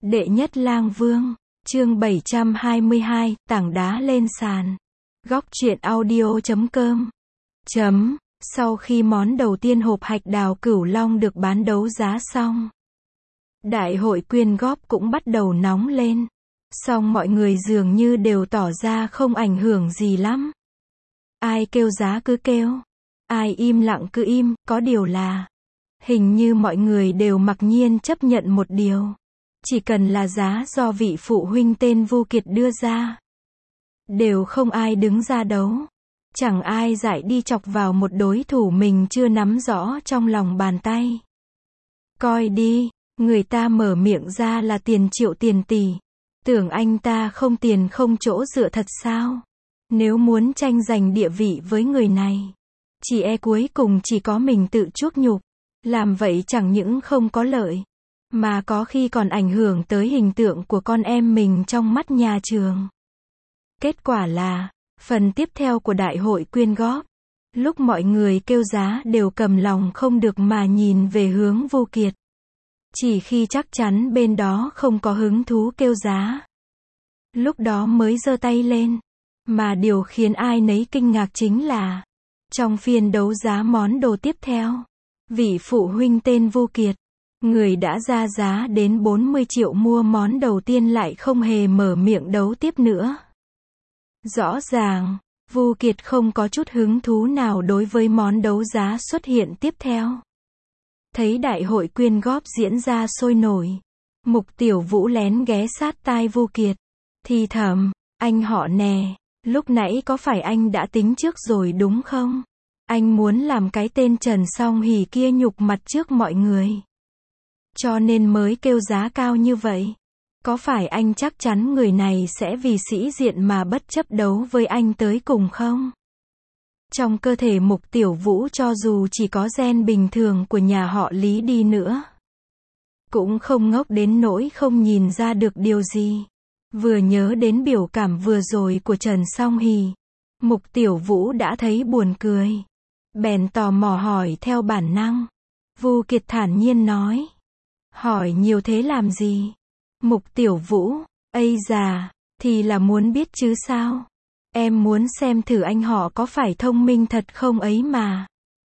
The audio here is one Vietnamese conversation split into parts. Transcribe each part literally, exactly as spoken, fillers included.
Đệ nhất lang vương, chương bảy trăm hai mươi hai, tảng đá lên sàn. Góc truyện audio chấm com. Chấm, sau khi món đầu tiên hộp hạch đào cửu long được bán đấu giá xong, đại hội quyên góp cũng bắt đầu nóng lên. Song mọi người dường như đều tỏ ra không ảnh hưởng gì lắm. Ai kêu giá cứ kêu, ai im lặng cứ im, có điều là hình như mọi người đều mặc nhiên chấp nhận một điều. Chỉ cần là giá do vị phụ huynh tên Vu Kiệt đưa ra, đều không ai đứng ra đấu. Chẳng ai dại đi chọc vào một đối thủ mình chưa nắm rõ trong lòng bàn tay. Coi đi, người ta mở miệng ra là tiền triệu tiền tỷ. Tưởng anh ta không tiền không chỗ dựa thật sao? Nếu muốn tranh giành địa vị với người này, chỉ e cuối cùng chỉ có mình tự chuốc nhục. Làm vậy chẳng những không có lợi, mà có khi còn ảnh hưởng tới hình tượng của con em mình trong mắt nhà trường. Kết quả là, phần tiếp theo của đại hội quyên góp, lúc mọi người kêu giá đều cầm lòng không được mà nhìn về hướng Vu Kiệt. Chỉ khi chắc chắn bên đó không có hứng thú kêu giá, lúc đó mới giơ tay lên. Mà điều khiến ai nấy kinh ngạc chính là, trong phiên đấu giá món đồ tiếp theo, vị phụ huynh tên Vu Kiệt, người đã ra giá đến bốn mươi triệu mua món đầu tiên lại không hề mở miệng đấu tiếp nữa. Rõ ràng, Vu Kiệt không có chút hứng thú nào đối với món đấu giá xuất hiện tiếp theo. Thấy đại hội quyên góp diễn ra sôi nổi, Mục Tiểu Vũ lén ghé sát tai Vu Kiệt, thì thầm, anh họ nè, lúc nãy có phải anh đã tính trước rồi đúng không? Anh muốn làm cái tên Trần Song Hỉ kia nhục mặt trước mọi người, cho nên mới kêu giá cao như vậy. Có phải anh chắc chắn người này sẽ vì sĩ diện mà bất chấp đấu với anh tới cùng không? Trong cơ thể Mục Tiểu Vũ cho dù chỉ có gen bình thường của nhà họ Lý đi nữa, cũng không ngốc đến nỗi không nhìn ra được điều gì. Vừa nhớ đến biểu cảm vừa rồi của Trần Song Hỉ, Mục Tiểu Vũ đã thấy buồn cười. Bèn tò mò hỏi theo bản năng. Vu Kiệt thản nhiên nói, hỏi nhiều thế làm gì? Mục Tiểu Vũ, ây già, thì là muốn biết chứ sao? Em muốn xem thử anh họ có phải thông minh thật không ấy mà.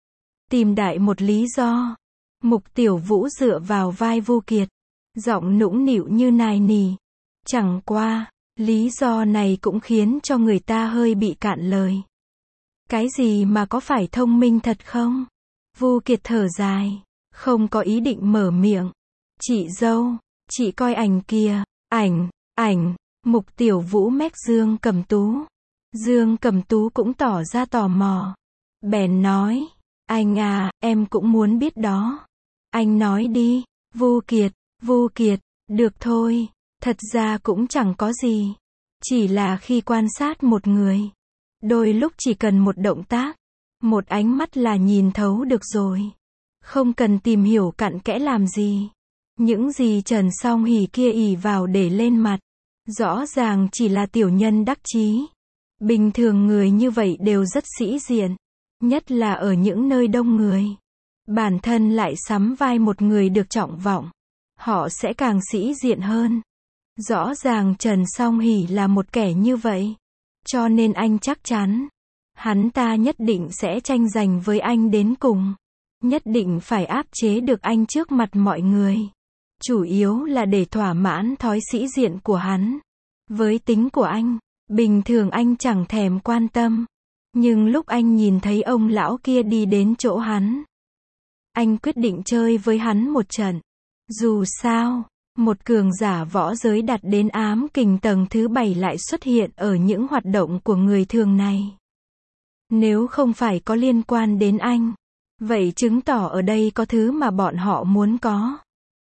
Tìm đại một lý do. Mục Tiểu Vũ dựa vào vai Vu Kiệt, giọng nũng nịu như nài nỉ. Chẳng qua, lý do này cũng khiến cho người ta hơi bị cạn lời. Cái gì mà có phải thông minh thật không? Vu Kiệt thở dài, không có ý định mở miệng. Chị dâu, chị coi ảnh kìa, ảnh, ảnh. Mục Tiểu Vũ mách Dương Cẩm Tú. Dương Cẩm Tú cũng tỏ ra tò mò. Bèn nói, anh à, em cũng muốn biết đó. Anh nói đi. Vu Kiệt, Vu Kiệt, được thôi, thật ra cũng chẳng có gì. Chỉ là khi quan sát một người, đôi lúc chỉ cần một động tác, một ánh mắt là nhìn thấu được rồi. Không cần tìm hiểu cặn kẽ làm gì. Những gì Trần Song Hỉ kia ỷ vào để lên mặt, rõ ràng chỉ là tiểu nhân đắc chí. Bình thường người như vậy đều rất sĩ diện, nhất là ở những nơi đông người. Bản thân lại sắm vai một người được trọng vọng, họ sẽ càng sĩ diện hơn. Rõ ràng Trần Song Hỉ là một kẻ như vậy, cho nên anh chắc chắn, hắn ta nhất định sẽ tranh giành với anh đến cùng. Nhất định phải áp chế được anh trước mặt mọi người. Chủ yếu là để thỏa mãn thói sĩ diện của hắn. Với tính của anh, bình thường anh chẳng thèm quan tâm. Nhưng lúc anh nhìn thấy ông lão kia đi đến chỗ hắn, anh quyết định chơi với hắn một trận. Dù sao, một cường giả võ giới đạt đến ám kình tầng thứ bảy lại xuất hiện ở những hoạt động của người thường này. Nếu không phải có liên quan đến anh, vậy chứng tỏ ở đây có thứ mà bọn họ muốn có.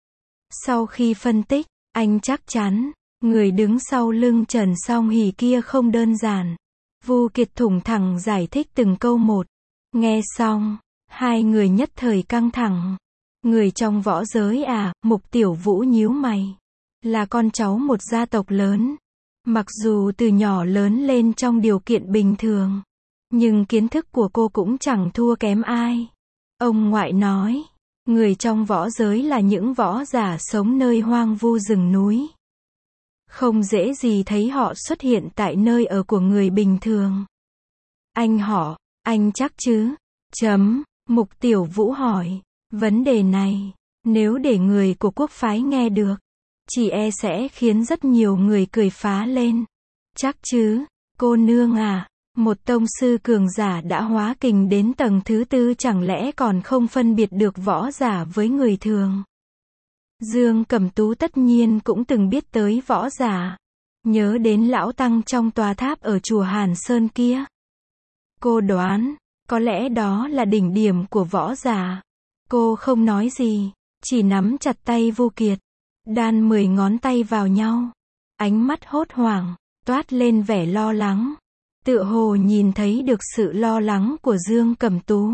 Sau khi phân tích, anh chắc chắn, người đứng sau lưng Trần Song Hỉ kia không đơn giản. Vu Kiệt thủng thẳng giải thích từng câu một. Nghe xong, hai người nhất thời căng thẳng. Người trong võ giới à? Mục Tiểu Vũ nhíu mày. Là con cháu một gia tộc lớn. Mặc dù từ nhỏ lớn lên trong điều kiện bình thường, nhưng kiến thức của cô cũng chẳng thua kém ai. Ông ngoại nói, Người trong võ giới là những võ giả sống nơi hoang vu rừng núi. Không dễ gì thấy họ xuất hiện tại nơi ở của người bình thường. Anh họ, anh chắc chứ? Chấm, Mục Tiểu Vũ hỏi. Vấn đề này, nếu để người của quốc phái nghe được, chỉ e sẽ khiến rất nhiều người cười phá lên. Chắc chứ, cô nương à, một tông sư cường giả đã hóa kình đến tầng thứ tư chẳng lẽ còn không phân biệt được võ giả với người thường. Dương Cẩm Tú tất nhiên cũng từng biết tới võ giả. Nhớ đến lão tăng trong tòa tháp ở chùa Hàn Sơn kia. Cô đoán, có lẽ đó là đỉnh điểm của võ giả. Cô không nói gì, chỉ nắm chặt tay Vu Kiệt, đan mười ngón tay vào nhau. Ánh mắt hốt hoảng, toát lên vẻ lo lắng. Tựa hồ nhìn thấy được sự lo lắng của Dương Cẩm Tú.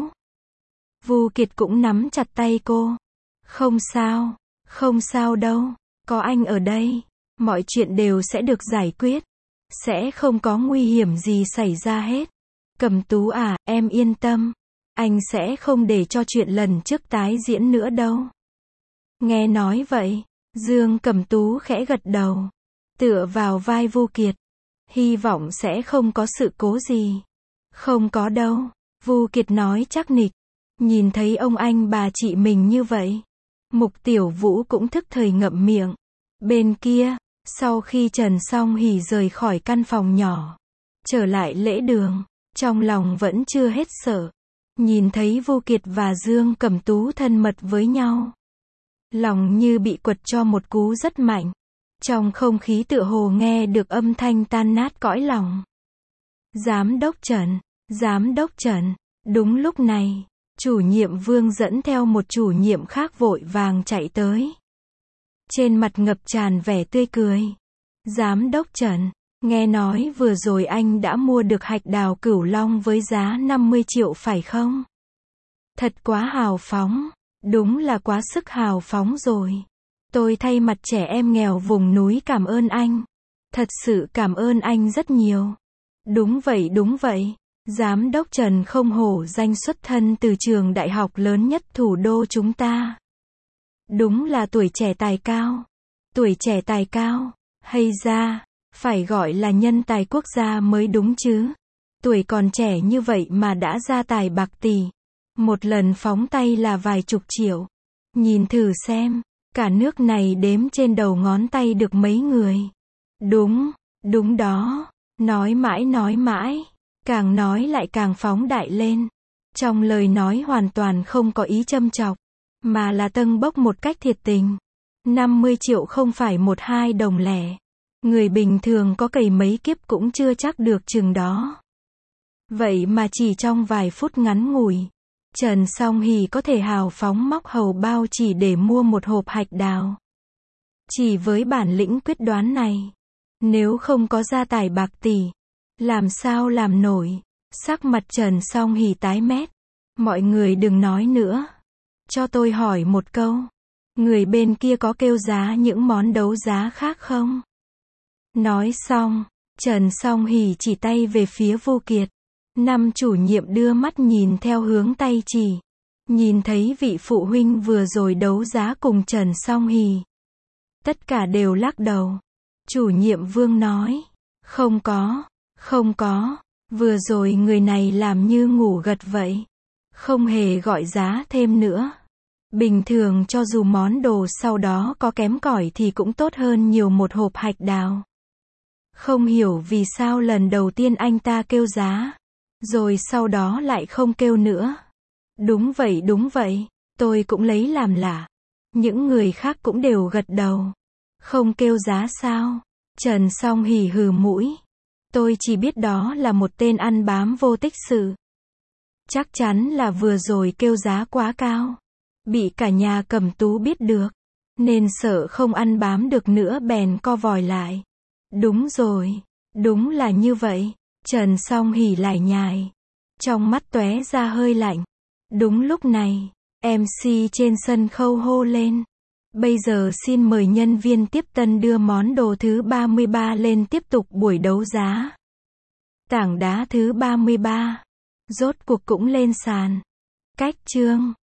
Vu Kiệt cũng nắm chặt tay cô. Không sao, không sao đâu, có anh ở đây, mọi chuyện đều sẽ được giải quyết. Sẽ không có nguy hiểm gì xảy ra hết. Cẩm Tú à, em yên tâm. Anh sẽ không để cho chuyện lần trước tái diễn nữa đâu. Nghe nói vậy, Dương Cẩm Tú khẽ gật đầu, tựa vào vai Vu Kiệt. Hy vọng sẽ không có sự cố gì. Không có đâu, Vu Kiệt nói chắc nịch. Nhìn thấy ông anh bà chị mình như vậy, Mục Tiểu Vũ cũng thức thời ngậm miệng. Bên kia, sau khi Trần Song Hỉ rời khỏi căn phòng nhỏ, trở lại lễ đường, trong lòng vẫn chưa hết sợ. Nhìn thấy Vu Kiệt và Dương Cẩm Tú thân mật với nhau, lòng như bị quật cho một cú rất mạnh. Trong không khí tựa hồ nghe được âm thanh tan nát cõi lòng. Giám đốc Trần, giám đốc Trần. Đúng lúc này, chủ nhiệm Vương dẫn theo một chủ nhiệm khác vội vàng chạy tới. Trên mặt ngập tràn vẻ tươi cười. Giám đốc Trần, nghe nói vừa rồi anh đã mua được hạch đào cửu long với giá năm mươi triệu phải không? Thật quá hào phóng, đúng là quá sức hào phóng rồi. Tôi thay mặt trẻ em nghèo vùng núi cảm ơn anh. Thật sự cảm ơn anh rất nhiều. Đúng vậy đúng vậy. Giám đốc Trần không hổ danh xuất thân từ trường đại học lớn nhất thủ đô chúng ta. Đúng là tuổi trẻ tài cao. Tuổi trẻ tài cao, hay ra, phải gọi là nhân tài quốc gia mới đúng chứ. Tuổi còn trẻ như vậy mà đã ra tài bạc tỷ. Một lần phóng tay là vài chục triệu. Nhìn thử xem, cả nước này đếm trên đầu ngón tay được mấy người. Đúng, đúng đó. Nói mãi nói mãi. Càng nói lại càng phóng đại lên. Trong lời nói hoàn toàn không có ý châm chọc, mà là tâng bốc một cách thiệt tình. năm mươi triệu không phải một hai đồng lẻ. Người bình thường có cày mấy kiếp cũng chưa chắc được chừng đó. Vậy mà chỉ trong vài phút ngắn ngủi, Trần Song Hỉ có thể hào phóng móc hầu bao chỉ để mua một hộp hạch đào. Chỉ với bản lĩnh quyết đoán này, nếu không có gia tài bạc tỷ, làm sao làm nổi. Sắc mặt Trần Song Hỉ tái mét. Mọi người đừng nói nữa. Cho tôi hỏi một câu. Người bên kia có kêu giá những món đấu giá khác không? Nói xong, Trần Song Hỉ chỉ tay về phía Vu Kiệt. Năm chủ nhiệm đưa mắt nhìn theo hướng tay chỉ. Nhìn thấy vị phụ huynh vừa rồi đấu giá cùng Trần Song Hỉ. Tất cả đều lắc đầu. Chủ nhiệm Vương nói. Không có. Không có, vừa rồi người này làm như ngủ gật vậy. Không hề gọi giá thêm nữa. Bình thường cho dù món đồ sau đó có kém cỏi thì cũng tốt hơn nhiều một hộp hạch đào. Không hiểu vì sao lần đầu tiên anh ta kêu giá, rồi sau đó lại không kêu nữa. Đúng vậy đúng vậy, tôi cũng lấy làm lạ. Những người khác cũng đều gật đầu. Không kêu giá sao? Trần Song Hỉ hừ mũi. Tôi chỉ biết đó là một tên ăn bám vô tích sự. Chắc chắn là vừa rồi kêu giá quá cao. Bị cả nhà Cẩm Tú biết được. Nên sợ không ăn bám được nữa bèn co vòi lại. Đúng rồi. Đúng là như vậy. Trần Song Hỉ lải nhải. Trong mắt tóe ra hơi lạnh. Đúng lúc này, em xê trên sân khấu hô lên. Bây giờ xin mời nhân viên tiếp tân đưa món đồ thứ ba mươi ba lên tiếp tục buổi đấu giá. Tảng đá thứ ba mươi ba. Rốt cuộc cũng lên sàn. Cách chương.